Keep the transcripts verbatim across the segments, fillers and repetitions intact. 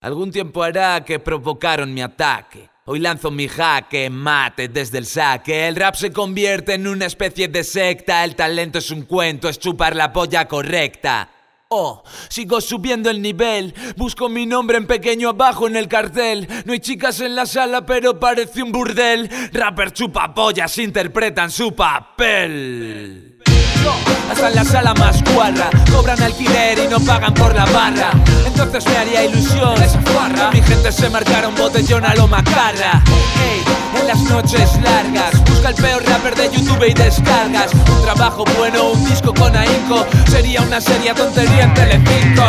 Algún tiempo hará que provocaron mi ataque. Hoy lanzo mi jaque mate desde el saque. El rap se convierte en una especie de secta. El talento es un cuento, es chupar la polla correcta. Oh, sigo subiendo el nivel. Busco mi nombre en pequeño abajo en el cartel. No hay chicas en la sala pero parece un burdel. Rapper chupa pollas interpretan su papel. Hasta en la sala más cuadra cobran alquiler y no pagan por la barra. Entonces me haría ilusión esa farra. Mi gente se marcara un botellón a lo macarra. Ey, en las noches largas busca el peor rapper de YouTube y descargas. Un trabajo bueno, un disco con ahínco. Sería una seria tontería en Telecinco.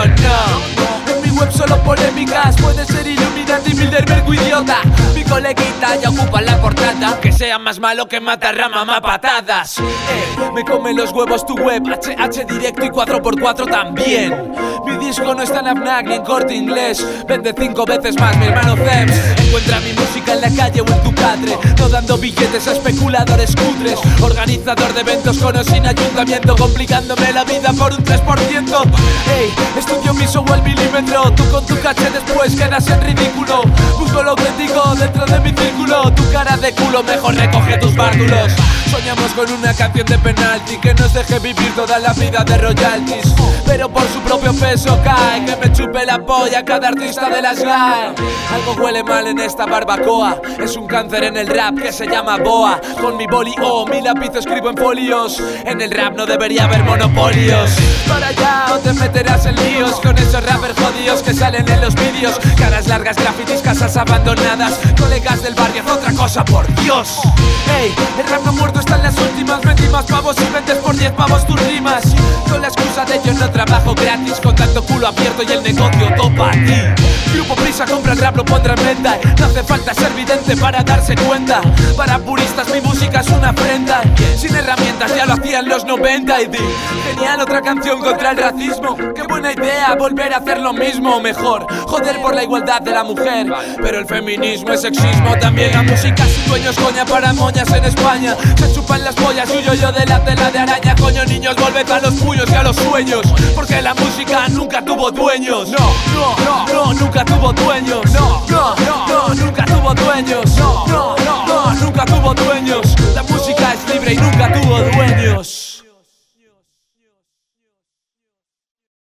No, en mi web solo polémicas. Puede ser Illuminati, Bilderberg o idiota. Mi coleguita ya ocupa la portada. Que sea más malo que matarra mamá patadas. Ey, me come los huevos tu web, H H directo y cuatro por cuatro también. Mi disco no está en Fnac ni en Corte Inglés. Vende cinco veces más mi hermano Zems. Encuentra mi música en la calle o en tu cadre, no dando billetes a especuladores cutres. Organizador de eventos con o sin ayuntamiento, complicándome la vida por un tres por ciento. Ey, estudio mi show al milímetro. Tú con tu caché después quedas en ridículo. Busco lo que digo dentro de mi círculo. Tu cara de culo, mejor recoge tus bártulos. Soñamos con una canción de penalti que nos deje vivir toda la vida de royalties, pero por su propio peso cae. Que me chupe la polla cada artista de las G A E. Algo huele mal en esta barbacoa. Es un cáncer en el rap que se llama boa. Con mi boli o oh, mi lápiz escribo en folios. En el rap no debería haber monopolios. Para allá o te meterás en líos con esos rappers jodidos que salen en los vídeos. Caras largas, grafitis, casas abandonadas. Colegas del barrio, es otra cosa, por Dios. Ey, el rap no muerto está en las últimas. Vendí más pavos y vendes por diez pavos tus rimas. Con la excusa de yo no trabajo gratis, con tanto culo abierto y el negocio topa a ti. Grupo Prisa compra el rap, lo pondrá en venta. No hace falta ser vidente para darse cuenta. Para puristas mi música es una prenda. Sin herramientas ya lo hacían los noventa. Y di, genial, otra canción contra el racismo. Qué buena idea volver a hacer lo mismo. Mejor, joder por la igualdad de la mujer. Pero el feminismo es sexismo también. La música sin dueños, coña para moñas en España. Se chupan las pollas y huyo yo de la tela de araña. Coño niños, volved a los puyos y a los sueños. Porque la música nunca tuvo dueños. No, no, no, no, nunca tuvo dueños. No.